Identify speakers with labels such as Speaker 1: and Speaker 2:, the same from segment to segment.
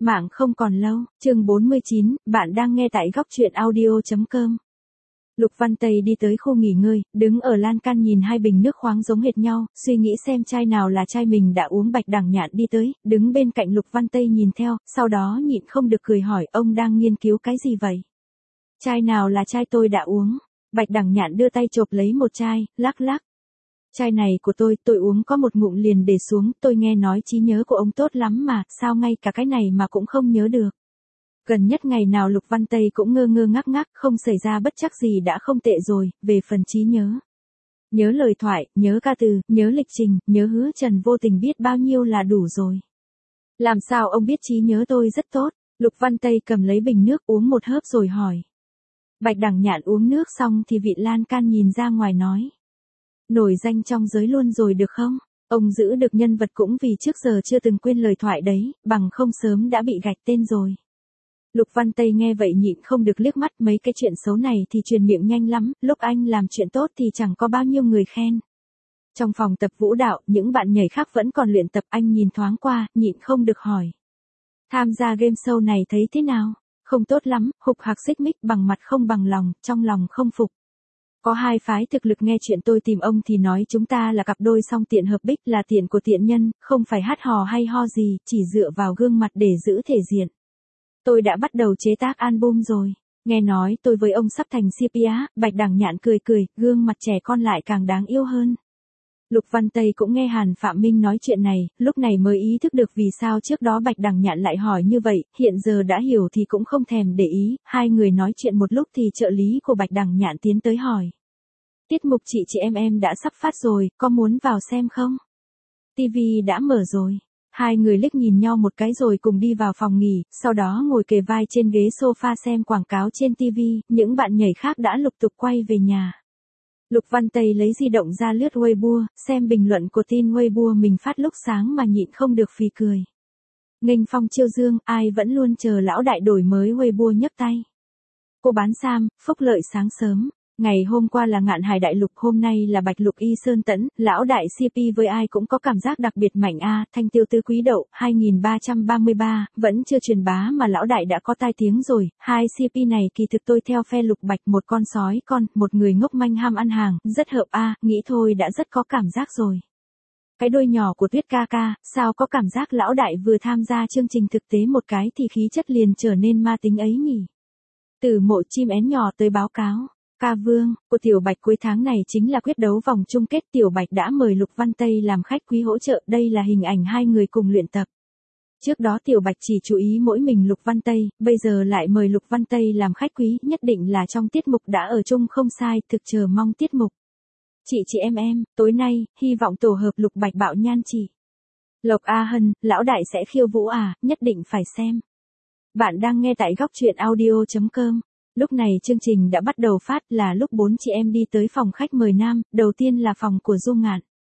Speaker 1: Mạng không còn lâu, chương 49, bạn đang nghe tại góc truyện audio.com. Lục Văn Tây đi tới khu nghỉ ngơi, đứng ở lan can nhìn hai bình nước khoáng giống hệt nhau, suy nghĩ xem chai nào là chai mình đã uống. Bạch Đằng Nhạn đi tới, đứng bên cạnh Lục Văn Tây nhìn theo, sau đó nhịn không được cười hỏi ông đang nghiên cứu cái gì vậy? Chai nào là chai tôi đã uống? Bạch Đằng Nhạn đưa tay chộp lấy một chai, lắc lắc. Chai này của tôi uống có một ngụm liền để xuống, tôi nghe nói trí nhớ của ông tốt lắm mà, sao ngay cả cái này mà cũng không nhớ được. Gần nhất ngày nào Lục Văn Tây cũng ngơ ngơ ngác ngác, không xảy ra bất trắc gì đã không tệ rồi. Về phần trí nhớ, nhớ lời thoại, nhớ ca từ, nhớ lịch trình, nhớ hứa Trần vô tình biết bao nhiêu là đủ rồi. Làm sao ông biết trí nhớ tôi rất tốt? Lục Văn Tây cầm lấy bình nước uống một hớp rồi hỏi. Bạch Đằng Nhạn uống nước xong thì vị lan can nhìn ra ngoài nói. Nổi danh trong giới luôn rồi được không? Ông giữ được nhân vật cũng vì trước giờ chưa từng quên lời thoại đấy, bằng không sớm đã bị gạch tên rồi. Lục Văn Tây nghe vậy nhịn không được liếc mắt, mấy cái chuyện xấu này thì truyền miệng nhanh lắm, lúc anh làm chuyện tốt thì chẳng có bao nhiêu người khen. Trong phòng tập vũ đạo, những bạn nhảy khác vẫn còn luyện tập, anh nhìn thoáng qua, nhịn không được hỏi. Tham gia game show này thấy thế nào? Không tốt lắm, hục hạc xích mích, bằng mặt không bằng lòng, trong lòng không phục. Có hai phái thực lực nghe chuyện tôi tìm ông thì nói chúng ta là cặp đôi song tiện hợp bích, là tiện của tiện nhân, không phải hát hò hay ho gì, chỉ dựa vào gương mặt để giữ thể diện. Tôi đã bắt đầu chế tác album rồi. Nghe nói tôi với ông sắp thành CP á. Bạch Đằng Nhạn cười cười, gương mặt trẻ con lại càng đáng yêu hơn. Lục Văn Tây cũng nghe Hàn Phạm Minh nói chuyện này, lúc này mới ý thức được vì sao trước đó Bạch Đằng Nhạn lại hỏi như vậy, hiện giờ đã hiểu thì cũng không thèm để ý. Hai người nói chuyện một lúc thì trợ lý của Bạch Đằng Nhạn tiến tới hỏi. Tiết mục chị em đã sắp phát rồi, có muốn vào xem không? TV đã mở rồi. Hai người liếc nhìn nhau một cái rồi cùng đi vào phòng nghỉ, sau đó ngồi kề vai trên ghế sofa xem quảng cáo trên TV, những bạn nhảy khác đã lục tục quay về nhà. Lục Văn Tây lấy di động ra lướt Weibo, xem bình luận của tin Weibo mình phát lúc sáng mà nhịn không được phì cười. Nghênh phong chiêu dương, ai vẫn luôn chờ lão đại đổi mới Weibo nhấc tay. Cô bán Sam, phúc lợi sáng sớm. Ngày hôm qua là Ngạn Hải Đại Lục, hôm nay là Bạch Lục Y Sơn Tẫn, lão đại CP với ai cũng có cảm giác đặc biệt mạnh a. Thanh Tiêu Tứ Quý Đậu, 2333, vẫn chưa truyền bá mà lão đại đã có tai tiếng rồi. Hai CP này kỳ thực tôi theo phe Lục Bạch, một con sói con, một người ngốc manh ham ăn hàng, rất hợp a, nghĩ thôi đã rất có cảm giác rồi. Cái đôi nhỏ của Tuyết ca ca, sao có cảm giác lão đại vừa tham gia chương trình thực tế một cái thì khí chất liền trở nên ma tính ấy nhỉ. Từ Mộ Chim Én nhỏ tới báo cáo. Ca Vương, của Tiểu Bạch cuối tháng này chính là quyết đấu vòng chung kết. Tiểu Bạch đã mời Lục Văn Tây làm khách quý hỗ trợ, đây là hình ảnh hai người cùng luyện tập. Trước đó Tiểu Bạch chỉ chú ý mỗi mình Lục Văn Tây, bây giờ lại mời Lục Văn Tây làm khách quý, nhất định là trong tiết mục đã ở chung không sai, thực chờ mong tiết mục. Chị em, tối nay, hy vọng tổ hợp Lục Bạch bạo nhan chị. Lộc A Hân, lão đại sẽ khiêu vũ à, nhất định phải xem. Bạn đang nghe tại góc truyện audio.com. Lúc này chương trình đã bắt đầu phát, là lúc bốn chị em đi tới phòng khách mời nam, đầu tiên là phòng của Du Ngạn.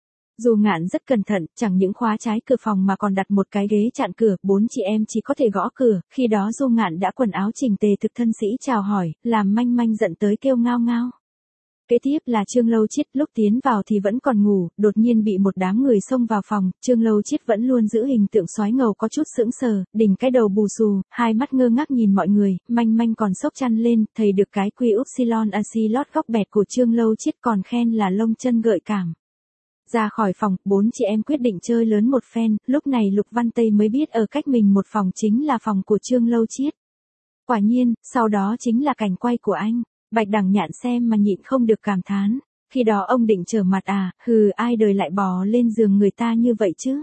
Speaker 1: Du Ngạn rất cẩn thận, chẳng những khóa trái cửa phòng mà còn đặt một cái ghế chặn cửa, bốn chị em chỉ có thể gõ cửa, khi đó Du Ngạn đã quần áo chỉnh tề thực thân sĩ chào hỏi, làm manh manh giận tới kêu ngao ngao. Kế tiếp là Trương Lâu Chiết, lúc tiến vào thì vẫn còn ngủ, đột nhiên bị một đám người xông vào phòng, Trương Lâu Chiết vẫn luôn giữ hình tượng soái ngầu có chút sững sờ, đỉnh cái đầu bù xù, hai mắt ngơ ngác nhìn mọi người, manh manh còn xốc chăn lên, thấy được cái quy upsilon acilot góc bẹt của Trương Lâu Chiết còn khen là lông chân gợi cảm. Ra khỏi phòng, bốn chị em quyết định chơi lớn một phen, lúc này Lục Văn Tây mới biết ở cách mình một phòng chính là phòng của Trương Lâu Chiết. Quả nhiên, sau đó chính là cảnh quay của anh. Bạch Đằng Nhạn xem mà nhịn không được cảm thán, khi đó ông định trở mặt à, hừ, ai đời lại bò lên giường người ta như vậy chứ.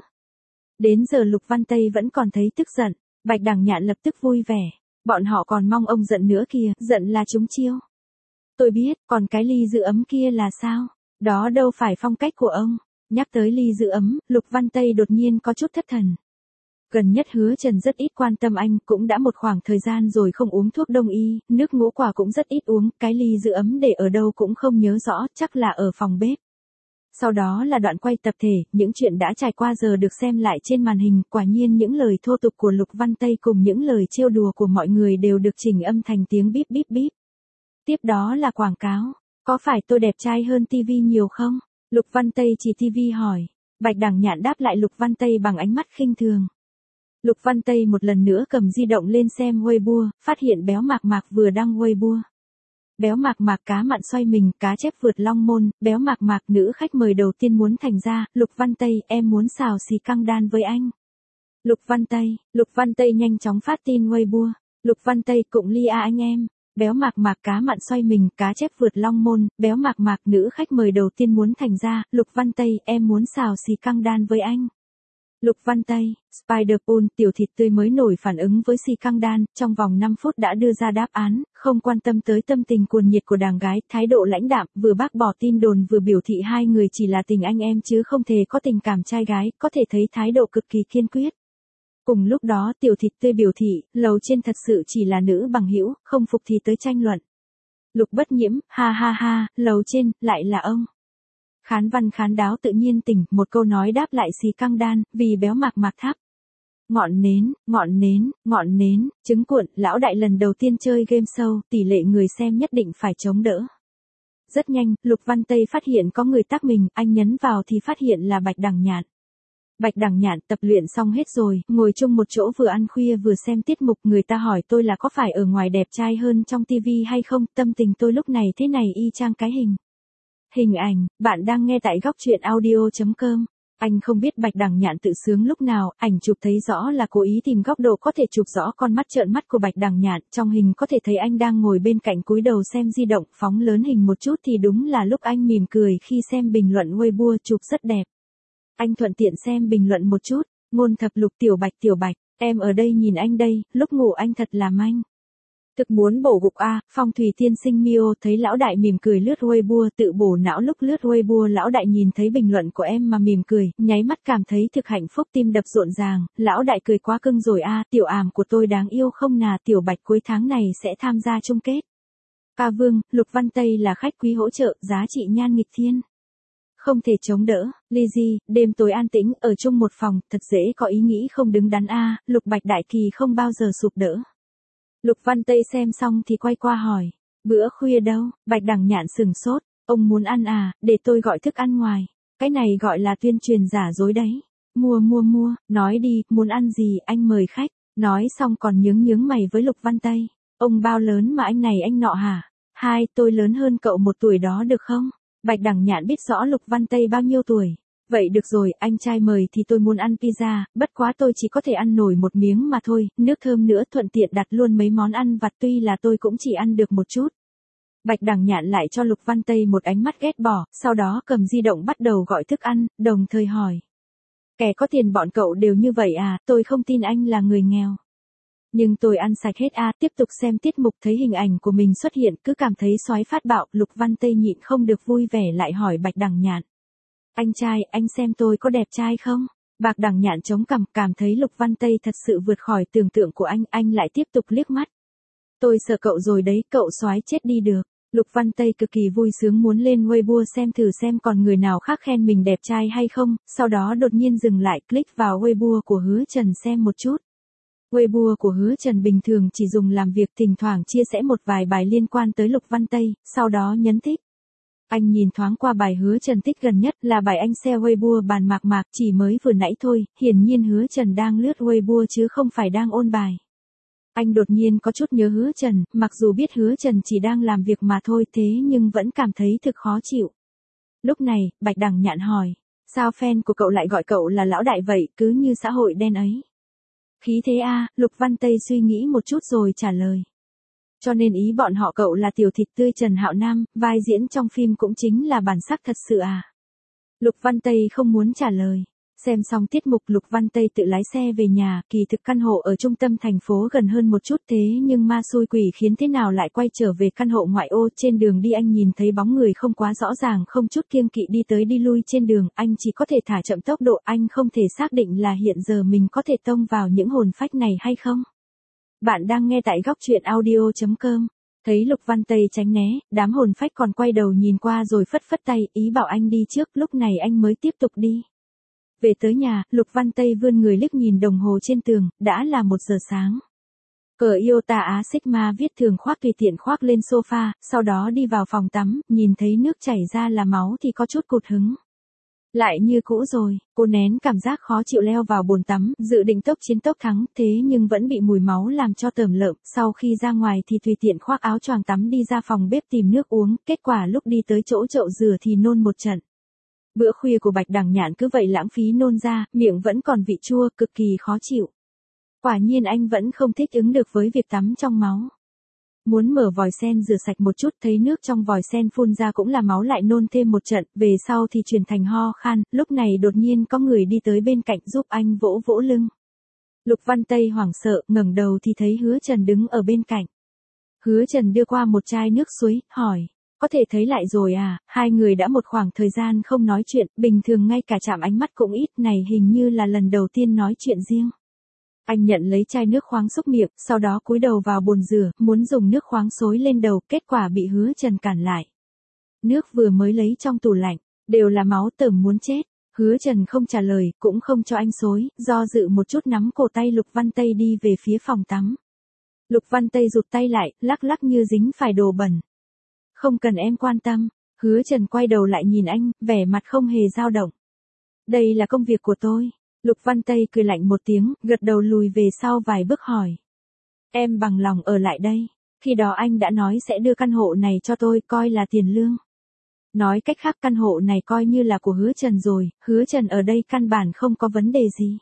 Speaker 1: Đến giờ Lục Văn Tây vẫn còn thấy tức giận, Bạch Đằng Nhạn lập tức vui vẻ, bọn họ còn mong ông giận nữa kìa, giận là trúng chiêu. Tôi biết, còn cái ly giữ ấm kia là sao, đó đâu phải phong cách của ông. Nhắc tới ly giữ ấm, Lục Văn Tây đột nhiên có chút thất thần. Gần nhất Hứa Trần rất ít quan tâm anh, cũng đã một khoảng thời gian rồi không uống thuốc đông y, nước ngũ quả cũng rất ít uống, cái ly giữ ấm để ở đâu cũng không nhớ rõ, chắc là ở phòng bếp. Sau đó là đoạn quay tập thể, những chuyện đã trải qua giờ được xem lại trên màn hình, quả nhiên những lời thô tục của Lục Văn Tây cùng những lời trêu đùa của mọi người đều được chỉnh âm thành tiếng bíp bíp bíp. Tiếp đó là quảng cáo, có phải tôi đẹp trai hơn TV nhiều không? Lục Văn Tây chỉ TV hỏi, Bạch Đằng Nhạn đáp lại Lục Văn Tây bằng ánh mắt khinh thường. Lục Văn Tây một lần nữa cầm di động lên xem Weibo, phát hiện béo mạc mạc vừa đăng Weibo. Béo mạc mạc cá mặn xoay mình, cá chép vượt long môn, béo mạc mạc nữ khách mời đầu tiên muốn thành ra, Lục Văn Tây, em muốn xào xì căng đan với anh. Lục Văn Tây nhanh chóng phát tin Weibo. Lục Văn Tây cụng ly anh em. Béo mạc mạc cá mặn xoay mình, cá chép vượt long môn, béo mạc mạc nữ khách mời đầu tiên muốn thành ra, Lục Văn Tây, em muốn xào xì căng đan với anh. Lục Văn Tây, Spider-Pool, tiểu thịt tươi mới nổi phản ứng với xì căng đan, trong vòng 5 phút đã đưa ra đáp án, không quan tâm tới tâm tình cuồng nhiệt của đàng gái, thái độ lãnh đạm, vừa bác bỏ tin đồn vừa biểu thị hai người chỉ là tình anh em chứ không thể có tình cảm trai gái, có thể thấy thái độ cực kỳ kiên quyết. Cùng lúc đó tiểu thịt tươi biểu thị, lầu trên thật sự chỉ là nữ bằng hữu, không phục thì tới tranh luận. Lục Bất Nhiễm, ha ha ha, lầu trên, lại là ông. Khán Văn khán đáo tự nhiên tỉnh, một câu nói đáp lại xì căng đan, vì béo mạc mạc thắp. Ngọn nến, trứng cuộn, lão đại lần đầu tiên chơi game show, tỷ lệ người xem nhất định phải chống đỡ. Rất nhanh, Lục Văn Tây phát hiện có người tác mình, anh nhấn vào thì phát hiện là Bạch Đằng Nhạn. Bạch Đằng Nhạn tập luyện xong hết rồi, ngồi chung một chỗ vừa ăn khuya vừa xem tiết mục, người ta hỏi tôi là có phải ở ngoài đẹp trai hơn trong tivi hay không, tâm tình tôi lúc này thế này y chang cái hình. Hình ảnh, bạn đang nghe tại góc truyện audio.com. Anh không biết Bạch Đằng Nhạn tự sướng lúc nào, ảnh chụp thấy rõ là cố ý tìm góc độ có thể chụp rõ con mắt trợn mắt của Bạch Đằng Nhạn, trong hình có thể thấy anh đang ngồi bên cạnh cúi đầu xem di động, phóng lớn hình một chút thì đúng là lúc anh mỉm cười khi xem bình luận Weibo chụp rất đẹp. Anh thuận tiện xem bình luận một chút, ngôn thập lục tiểu bạch, em ở đây nhìn anh đây, lúc ngủ anh thật là manh. Thực muốn bổ gục a, Phong thủy tiên sinh Mio thấy lão đại mỉm cười lướt Weibo tự bổ não lúc lướt Weibo lão đại nhìn thấy bình luận của em mà mỉm cười, nháy mắt cảm thấy thực hạnh phúc tim đập rộn ràng, lão đại cười quá cưng rồi a, tiểu ảm của tôi đáng yêu không nà, tiểu bạch cuối tháng này sẽ tham gia chung kết. Ca Vương, Lục Văn Tây là khách quý hỗ trợ, giá trị nhan nghịch thiên. Không thể chống đỡ, Lizzy, đêm tối an tĩnh, ở chung một phòng, thật dễ có ý nghĩ không đứng đắn a, Lục Bạch đại kỳ không bao giờ sụp đỡ. Lục Văn Tây xem xong thì quay qua hỏi, bữa khuya đâu, Bạch Đằng Nhạn sừng sốt, ông muốn ăn à, để tôi gọi thức ăn ngoài, cái này gọi là tuyên truyền giả dối đấy, mua, nói đi, muốn ăn gì, anh mời khách, nói xong còn nhướng mày với Lục Văn Tây, ông bao lớn mà anh này anh nọ hả, hai, tôi lớn hơn cậu 1 tuổi đó được không, Bạch Đằng Nhạn biết rõ Lục Văn Tây bao nhiêu tuổi. Vậy được rồi, anh trai mời thì tôi muốn ăn pizza, bất quá tôi chỉ có thể ăn nổi 1 miếng mà thôi, nước thơm nữa thuận tiện đặt luôn mấy món ăn vặt tuy là tôi cũng chỉ ăn được một chút. Bạch Đằng Nhạn lại cho Lục Văn Tây một ánh mắt ghét bỏ, sau đó cầm di động bắt đầu gọi thức ăn, đồng thời hỏi. Kẻ có tiền bọn cậu đều như vậy à, tôi không tin anh là người nghèo. Nhưng tôi ăn sạch hết a, tiếp tục xem tiết mục thấy hình ảnh của mình xuất hiện cứ cảm thấy xoáy phát bạo, Lục Văn Tây nhịn không được vui vẻ lại hỏi Bạch Đằng Nhạn. Anh trai, anh xem tôi có đẹp trai không? Bạch Đằng Nhạn chống cằm, cảm thấy Lục Văn Tây thật sự vượt khỏi tưởng tượng của anh lại tiếp tục liếc mắt. Tôi sợ cậu rồi đấy, cậu soái chết đi được. Lục Văn Tây cực kỳ vui sướng muốn lên Weibo xem thử xem còn người nào khác khen mình đẹp trai hay không, sau đó đột nhiên dừng lại click vào Weibo của Hứa Trần xem một chút. Weibo của Hứa Trần bình thường chỉ dùng làm việc, thỉnh thoảng chia sẻ một vài bài liên quan tới Lục Văn Tây, sau đó nhấn thích. Anh nhìn thoáng qua bài Hứa Trần thích gần nhất là bài anh share Weibo bàn mạc mạc chỉ mới vừa nãy thôi, hiển nhiên Hứa Trần đang lướt Weibo chứ không phải đang ôn bài. Anh đột nhiên có chút nhớ Hứa Trần, mặc dù biết Hứa Trần chỉ đang làm việc mà thôi thế nhưng vẫn cảm thấy thực khó chịu. Lúc này, Bạch Đằng Nhạn hỏi, sao fan của cậu lại gọi cậu là lão đại vậy, cứ như xã hội đen ấy. Khí thế a, Lục Văn Tây suy nghĩ một chút rồi trả lời. Cho nên ý bọn họ cậu là tiểu thịt tươi Trần Hạo Nam, vai diễn trong phim cũng chính là bản sắc thật sự à? Lục Văn Tây không muốn trả lời. Xem xong tiết mục Lục Văn Tây tự lái xe về nhà, kỳ thực căn hộ ở trung tâm thành phố gần hơn một chút thế nhưng ma xui quỷ khiến thế nào lại quay trở về căn hộ ngoại ô, trên đường đi anh nhìn thấy bóng người không quá rõ ràng không chút kiêng kỵ đi tới đi lui trên đường, anh chỉ có thể thả chậm tốc độ, anh không thể xác định là hiện giờ mình có thể tông vào những hồn phách này hay không. Bạn đang nghe tại góc truyện audio.com. Thấy Lục Văn Tây tránh né, đám hồn phách còn quay đầu nhìn qua rồi phất phất tay, ý bảo anh đi trước, lúc này anh mới tiếp tục đi. Về tới nhà, Lục Văn Tây vươn người liếc nhìn đồng hồ trên tường, đã là 1 giờ sáng. Cờ Iota Á Sigma viết thường khoác tùy tiện khoác lên sofa, sau đó đi vào phòng tắm, nhìn thấy nước chảy ra là máu thì có chút cụt hứng. Lại như cũ rồi, cô nén cảm giác khó chịu leo vào bồn tắm, dự định tốc chiến tốc thắng, thế nhưng vẫn bị mùi máu làm cho tởm lợm, sau khi ra ngoài thì tùy tiện khoác áo choàng tắm đi ra phòng bếp tìm nước uống, kết quả lúc đi tới chỗ chậu rửa thì nôn một trận. Bữa khuya của Bạch Đằng Nhạn cứ vậy lãng phí nôn ra, miệng vẫn còn vị chua, cực kỳ khó chịu. Quả nhiên anh vẫn không thích ứng được với việc tắm trong máu. Muốn mở vòi sen rửa sạch một chút, thấy nước trong vòi sen phun ra cũng là máu, lại nôn thêm một trận, về sau thì chuyển thành ho khan, lúc này đột nhiên có người đi tới bên cạnh giúp anh vỗ vỗ lưng. Lục Văn Tây hoảng sợ, ngẩng đầu thì thấy Hứa Trần đứng ở bên cạnh. Hứa Trần đưa qua một chai nước suối, hỏi, có thể thấy lại rồi à? Hai người đã một khoảng thời gian không nói chuyện, bình thường ngay cả chạm ánh mắt cũng ít, này hình như là lần đầu tiên nói chuyện riêng. Anh nhận lấy chai nước khoáng xúc miệng, sau đó cúi đầu vào bồn rửa, muốn dùng nước khoáng xối lên đầu, kết quả bị Hứa Trần cản lại. Nước vừa mới lấy trong tủ lạnh, đều là máu, tởm muốn chết. Hứa Trần không trả lời, cũng không cho anh xối, do dự một chút nắm cổ tay Lục Văn Tây đi về phía phòng tắm. Lục Văn Tây rụt tay lại, lắc lắc như dính phải đồ bẩn. Không cần em quan tâm. Hứa Trần quay đầu lại nhìn anh, vẻ mặt không hề dao động. Đây là công việc của tôi. Lục Văn Tây cười lạnh một tiếng, gật đầu lùi về sau vài bước hỏi. Em bằng lòng ở lại đây. Khi đó anh đã nói sẽ đưa căn hộ này cho tôi, coi là tiền lương. Nói cách khác căn hộ này coi như là của Hứa Trần rồi, Hứa Trần ở đây căn bản không có vấn đề gì.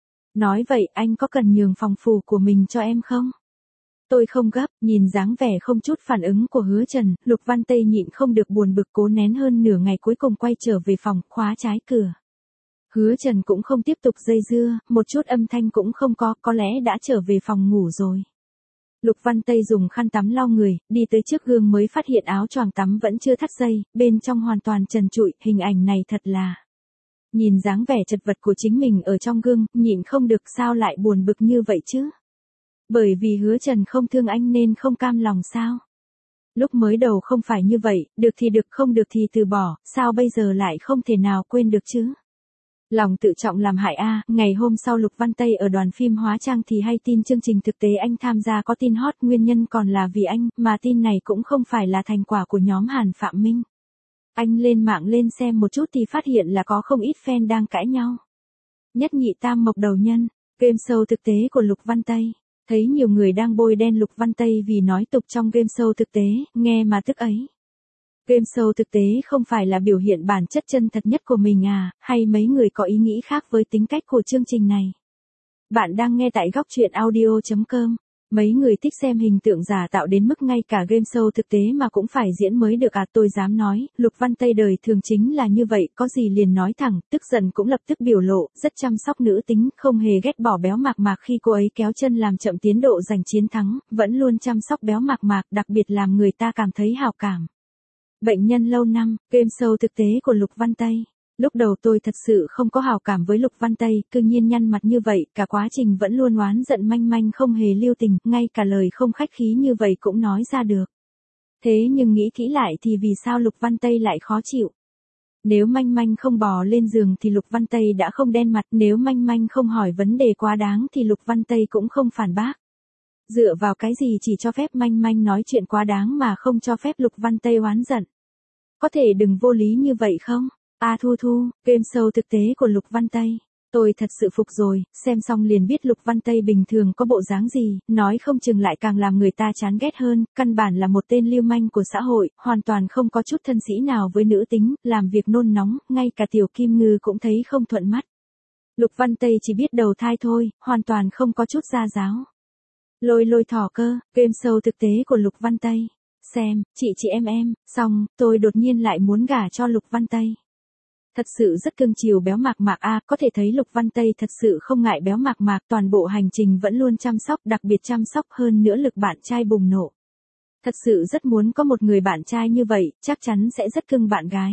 Speaker 1: Nói vậy anh có cần nhường phòng phủ của mình cho em không? Tôi không gấp, nhìn dáng vẻ không chút phản ứng của Hứa Trần, Lục Văn Tây nhịn không được buồn bực, cố nén hơn nửa ngày cuối cùng quay trở về phòng, khóa trái cửa. Hứa Trần cũng không tiếp tục dây dưa, một chút âm thanh cũng không có lẽ đã trở về phòng ngủ rồi. Lục Văn Tây dùng khăn tắm lau người, đi tới trước gương mới phát hiện áo choàng tắm vẫn chưa thắt dây, bên trong hoàn toàn trần trụi, hình ảnh này thật là. Nhìn dáng vẻ chật vật của chính mình ở trong gương, nhịn không được, sao lại buồn bực như vậy chứ? Bởi vì Hứa Trần không thương anh nên không cam lòng sao? Lúc mới đầu không phải như vậy, được thì được, không được thì từ bỏ, sao bây giờ lại không thể nào quên được chứ? Lòng tự trọng làm hại a. Ngày hôm sau Lục Văn Tây ở đoàn phim hóa trang thì hay tin chương trình thực tế anh tham gia có tin hot, nguyên nhân còn là vì anh, mà tin này cũng không phải là thành quả của nhóm Hàn Phạm Minh. Anh lên mạng lên xem một chút thì phát hiện là có không ít fan đang cãi nhau. Nhất nhị tam mộc đầu nhân, game show thực tế của Lục Văn Tây. Thấy nhiều người đang bôi đen Lục Văn Tây vì nói tục trong game show thực tế, nghe mà tức ấy. Game show thực tế không phải là biểu hiện bản chất chân thật nhất của mình à, hay mấy người có ý nghĩ khác với tính cách của chương trình này? Bạn đang nghe tại góc truyện audio.com. Mấy người thích xem hình tượng giả tạo đến mức ngay cả game show thực tế mà cũng phải diễn mới được à? Tôi dám nói, Lục Văn Tây đời thường chính là như vậy, có gì liền nói thẳng, tức giận cũng lập tức biểu lộ, rất chăm sóc nữ tính, không hề ghét bỏ béo mạc mạc khi cô ấy kéo chân làm chậm tiến độ giành chiến thắng, vẫn luôn chăm sóc béo mạc mạc, đặc biệt làm người ta cảm thấy hào cảm. Bệnh nhân lâu năm, game show thực tế của Lục Văn Tây. Lúc đầu tôi thật sự không có hào cảm với Lục Văn Tây, cứ nhiên nhăn mặt như vậy, cả quá trình vẫn luôn oán giận manh manh, không hề lưu tình, ngay cả lời không khách khí như vậy cũng nói ra được. Thế nhưng nghĩ kỹ lại thì vì sao Lục Văn Tây lại khó chịu? Nếu manh manh không bò lên giường thì Lục Văn Tây đã không đen mặt, nếu manh manh không hỏi vấn đề quá đáng thì Lục Văn Tây cũng không phản bác. Dựa vào cái gì chỉ cho phép manh manh nói chuyện quá đáng mà không cho phép Lục Văn Tây oán giận? Có thể đừng vô lý như vậy không? Thu Thu, game show thực tế của Lục Văn Tây. Tôi thật sự phục rồi, xem xong liền biết Lục Văn Tây bình thường có bộ dáng gì, nói không chừng lại càng làm người ta chán ghét hơn, căn bản là một tên lưu manh của xã hội, hoàn toàn không có chút thân sĩ nào với nữ tính, làm việc nôn nóng, ngay cả Tiểu Kim Ngư cũng thấy không thuận mắt. Lục Văn Tây chỉ biết đầu thai thôi, hoàn toàn không có chút gia giáo. Lôi lôi thỏ cơ, game show thực tế của Lục Văn Tây. Xem, chị em, xong, tôi đột nhiên lại muốn gả cho Lục Văn Tây. Thật sự rất cưng chiều béo mạc mạc a, có thể thấy Lục Văn Tây thật sự không ngại béo mạc mạc, toàn bộ hành trình vẫn luôn chăm sóc, đặc biệt chăm sóc hơn nữa lực bạn trai bùng nổ. Thật sự rất muốn có một người bạn trai như vậy, chắc chắn sẽ rất cưng bạn gái.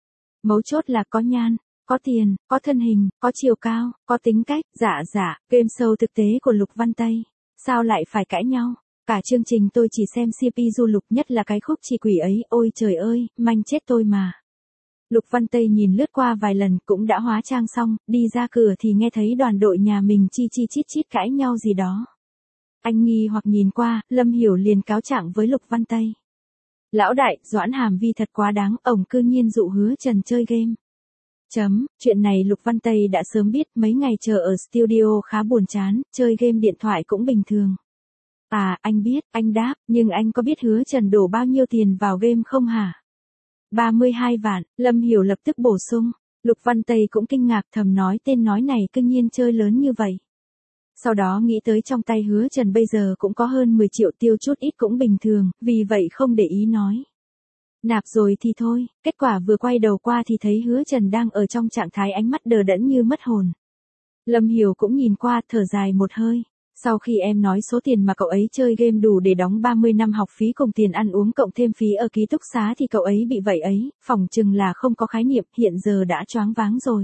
Speaker 1: Mấu chốt là có nhan, có tiền, có thân hình, có chiều cao, có tính cách, dạ, game show thực tế của Lục Văn Tây. Sao lại phải cãi nhau? Cả chương trình tôi chỉ xem CP du Lục, nhất là cái khúc Chị Quỷ ấy, ôi trời ơi, manh chết tôi mà. Lục Văn Tây nhìn lướt qua vài lần cũng đã hóa trang xong, đi ra cửa thì nghe thấy đoàn đội nhà mình chi chít cãi nhau gì đó. Anh nghi hoặc nhìn qua, Lâm Hiểu liền cáo trạng với Lục Văn Tây. Lão đại, Doãn Hàm Vi thật quá đáng, ổng cư nhiên dụ Hứa Trần chơi game. Chuyện này Lục Văn Tây đã sớm biết, mấy ngày chờ ở studio khá buồn chán, chơi game điện thoại cũng bình thường. À, anh biết, anh đáp, nhưng anh có biết Hứa Trần đổ bao nhiêu tiền vào game không hả? 32 vạn, Lâm Hiểu lập tức bổ sung. Lục Văn Tây cũng kinh ngạc, thầm nói tên nói này cư nhiên chơi lớn như vậy. Sau đó nghĩ tới trong tay Hứa Trần bây giờ cũng có hơn 10 triệu, tiêu chút ít cũng bình thường, vì vậy không để ý nói. Nạp rồi thì thôi, kết quả vừa quay đầu qua thì thấy Hứa Trần đang ở trong trạng thái ánh mắt đờ đẫn như mất hồn. Lâm Hiểu cũng nhìn qua, thở dài một hơi. Sau khi em nói số tiền mà cậu ấy chơi game đủ để đóng 30 năm học phí cùng tiền ăn uống cộng thêm phí ở ký túc xá thì cậu ấy bị vậy ấy, phỏng chừng là không có khái niệm, hiện giờ đã choáng váng rồi.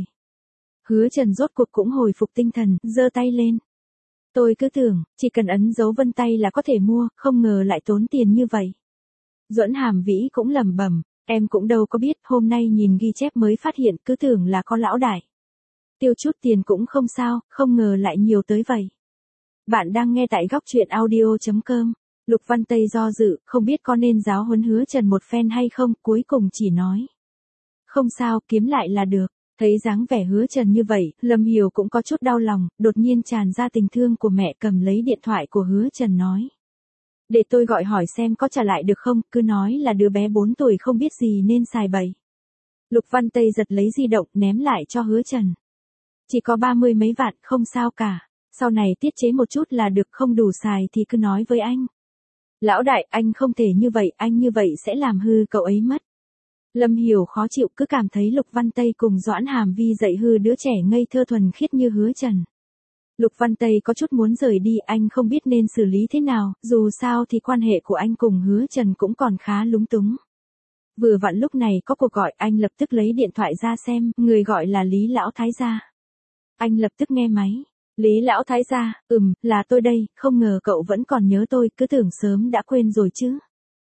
Speaker 1: Hứa Trần rốt cuộc cũng hồi phục tinh thần, giơ tay lên. Tôi cứ tưởng, chỉ cần ấn dấu vân tay là có thể mua, không ngờ lại tốn tiền như vậy. Duẫn Hàm Vĩ cũng lẩm bẩm, em cũng đâu có biết, hôm nay nhìn ghi chép mới phát hiện, cứ tưởng là có lão đại. Tiêu chút tiền cũng không sao, không ngờ lại nhiều tới vậy. Bạn đang nghe tại góc truyện audio.com. Lục Văn Tây do dự, không biết có nên giáo huấn Hứa Trần một phen hay không, cuối cùng chỉ nói. Không sao, kiếm lại là được. Thấy dáng vẻ Hứa Trần như vậy, Lâm Hiểu cũng có chút đau lòng, đột nhiên tràn ra tình thương của mẹ, cầm lấy điện thoại của Hứa Trần nói. Để tôi gọi hỏi xem có trả lại được không, cứ nói là đứa bé 4 tuổi không biết gì nên xài bậy. Lục Văn Tây giật lấy di động ném lại cho Hứa Trần. Chỉ có 30 mấy vạn, không sao cả. Sau này tiết chế một chút là được, không đủ xài thì cứ nói với anh. Lão đại, anh không thể như vậy, anh như vậy sẽ làm hư cậu ấy mất. Lâm Hiểu khó chịu, cứ cảm thấy Lục Văn Tây cùng Doãn Hàm Vi dạy hư đứa trẻ ngây thơ thuần khiết như Hứa Trần. Lục Văn Tây có chút muốn rời đi, anh không biết nên xử lý thế nào, dù sao thì quan hệ của anh cùng Hứa Trần cũng còn khá lúng túng. Vừa vặn lúc này có cuộc gọi, anh lập tức lấy điện thoại ra xem, người gọi là Lý Lão Thái Gia. Anh lập tức nghe máy. Lý Lão Thái Gia, là tôi đây, không ngờ cậu vẫn còn nhớ tôi, cứ tưởng sớm đã quên rồi chứ.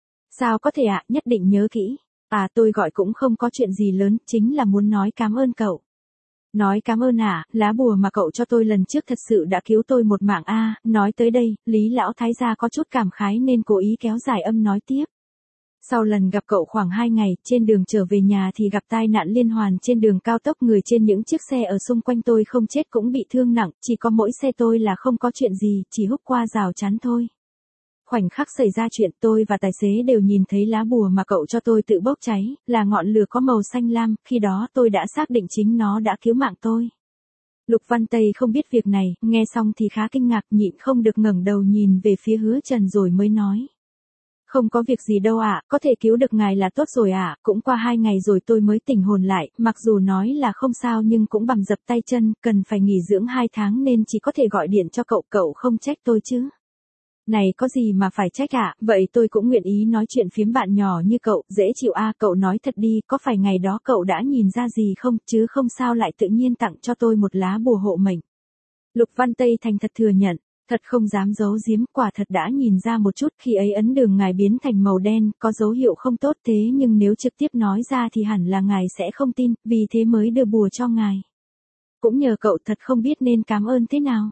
Speaker 1: Sao có thể ạ, nhất định nhớ kỹ. À, tôi gọi cũng không có chuyện gì lớn, chính là muốn nói cảm ơn cậu. Nói cảm ơn à, lá bùa mà cậu cho tôi lần trước thật sự đã cứu tôi một mạng a. Nói tới đây, Lý Lão Thái Gia có chút cảm khái nên cố ý kéo dài âm nói tiếp. Sau lần gặp cậu khoảng 2 ngày, trên đường trở về nhà thì gặp tai nạn liên hoàn trên đường cao tốc, người trên những chiếc xe ở xung quanh tôi không chết cũng bị thương nặng, chỉ có mỗi xe tôi là không có chuyện gì, chỉ húc qua rào chắn thôi. Khoảnh khắc xảy ra chuyện, tôi và tài xế đều nhìn thấy lá bùa mà cậu cho tôi tự bốc cháy, là ngọn lửa có màu xanh lam, khi đó tôi đã xác định chính nó đã cứu mạng tôi. Lục Văn Tây không biết việc này, nghe xong thì khá kinh ngạc, nhịn không được ngẩng đầu nhìn về phía Hứa Trần rồi mới nói. Không có việc gì đâu ạ, có thể cứu được ngài là tốt rồi ạ, cũng qua 2 ngày rồi tôi mới tỉnh hồn lại, mặc dù nói là không sao nhưng cũng bầm dập tay chân, cần phải nghỉ dưỡng 2 tháng nên chỉ có thể gọi điện cho cậu, cậu không trách tôi chứ. Này có gì mà phải trách ạ, vậy tôi cũng nguyện ý nói chuyện phiếm bạn nhỏ như cậu, dễ chịu a. Cậu nói thật đi, có phải ngày đó cậu đã nhìn ra gì không, chứ không sao lại tự nhiên tặng cho tôi một lá bùa hộ mệnh. Lục Văn Tây thành thật thừa nhận. Thật không dám giấu giếm, quả thật đã nhìn ra một chút, khi ấy ấn đường ngài biến thành màu đen, có dấu hiệu không tốt, thế nhưng nếu trực tiếp nói ra thì hẳn là ngài sẽ không tin, vì thế mới đưa bùa cho ngài. Cũng nhờ cậu, thật không biết nên cảm ơn thế nào.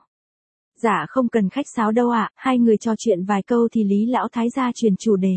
Speaker 1: Dạ không cần khách sáo đâu ạ, hai người trò chuyện vài câu thì Lý Lão Thái Gia chuyển chủ đề.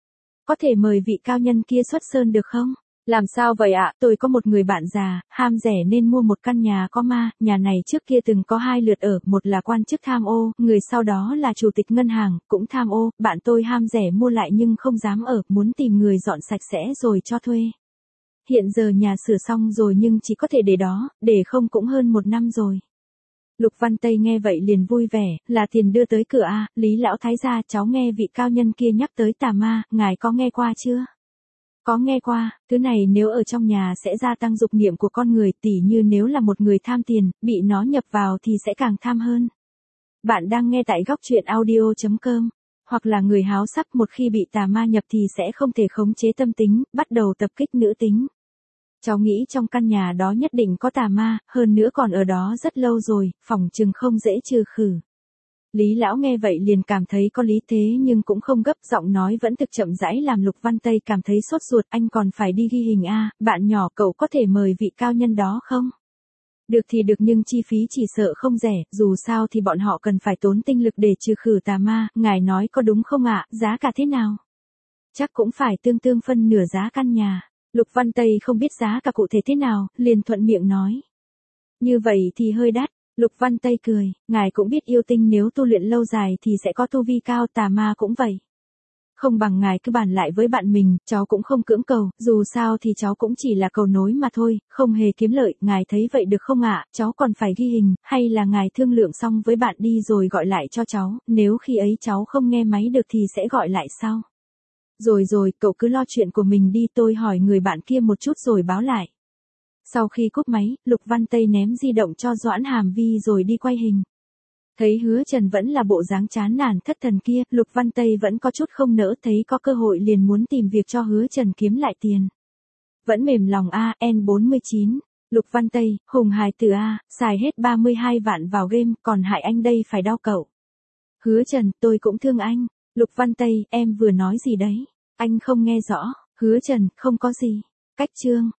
Speaker 1: Có thể mời vị cao nhân kia xuất sơn được không? Làm sao vậy ạ, tôi có một người bạn già, ham rẻ nên mua một căn nhà có ma, nhà này trước kia từng có 2 lượt ở, một là quan chức tham ô, người sau đó là chủ tịch ngân hàng, cũng tham ô, bạn tôi ham rẻ mua lại nhưng không dám ở, muốn tìm người dọn sạch sẽ rồi cho thuê. Hiện giờ nhà sửa xong rồi nhưng chỉ có thể để đó, để không cũng hơn 1 năm rồi. Lục Văn Tây nghe vậy liền vui vẻ, là tiền đưa tới cửa a. Lý Lão Thái Gia, cháu nghe vị cao nhân kia nhắc tới tà ma, ngài có nghe qua chưa? Có nghe qua, thứ này nếu ở trong nhà sẽ gia tăng dục niệm của con người, tỉ như nếu là một người tham tiền, bị nó nhập vào thì sẽ càng tham hơn. Bạn đang nghe tại góc truyện audio.com, hoặc là người háo sắc, một khi bị tà ma nhập thì sẽ không thể khống chế tâm tính, bắt đầu tập kích nữ tính. Cháu nghĩ trong căn nhà đó nhất định có tà ma, hơn nữa còn ở đó rất lâu rồi, phỏng chừng không dễ trừ khử. Lý Lão nghe vậy liền cảm thấy có lý, thế nhưng cũng không gấp, giọng nói vẫn thực chậm rãi làm Lục Văn Tây cảm thấy sốt ruột, anh còn phải đi ghi hình a. Bạn nhỏ cậu có thể mời vị cao nhân đó không? Được thì được nhưng chi phí chỉ sợ không rẻ, dù sao thì bọn họ cần phải tốn tinh lực để trừ khử tà ma, ngài nói có đúng không ạ, giá cả thế nào? Chắc cũng phải tương tương phân nửa giá căn nhà. Lục Văn Tây không biết giá cả cụ thể thế nào, liền thuận miệng nói. Như vậy thì hơi đắt. Lục Văn Tây cười, ngài cũng biết yêu tinh nếu tu luyện lâu dài thì sẽ có tu vi cao, tà ma cũng vậy. Không bằng ngài cứ bàn lại với bạn mình, cháu cũng không cưỡng cầu, dù sao thì cháu cũng chỉ là cầu nối mà thôi, không hề kiếm lợi, ngài thấy vậy được không ạ? Cháu còn phải ghi hình, hay là ngài thương lượng xong với bạn đi rồi gọi lại cho cháu, nếu khi ấy cháu không nghe máy được thì sẽ gọi lại sau. Rồi rồi, cậu cứ lo chuyện của mình đi, tôi hỏi người bạn kia một chút rồi báo lại. Sau khi cúp máy, Lục Văn Tây ném di động cho Doãn Hàm Vi rồi đi quay hình. Thấy Hứa Trần vẫn là bộ dáng chán nản thất thần kia, Lục Văn Tây vẫn có chút không nỡ, thấy có cơ hội liền muốn tìm việc cho Hứa Trần kiếm lại tiền. Vẫn mềm lòng a, N49. Lục Văn Tây, hùng hài tử a, xài hết 32 vạn vào game, còn hại anh đây phải đau cậu. Hứa Trần, tôi cũng thương anh. Lục Văn Tây, em vừa nói gì đấy? Anh không nghe rõ. Hứa Trần, không có gì. Cách chương.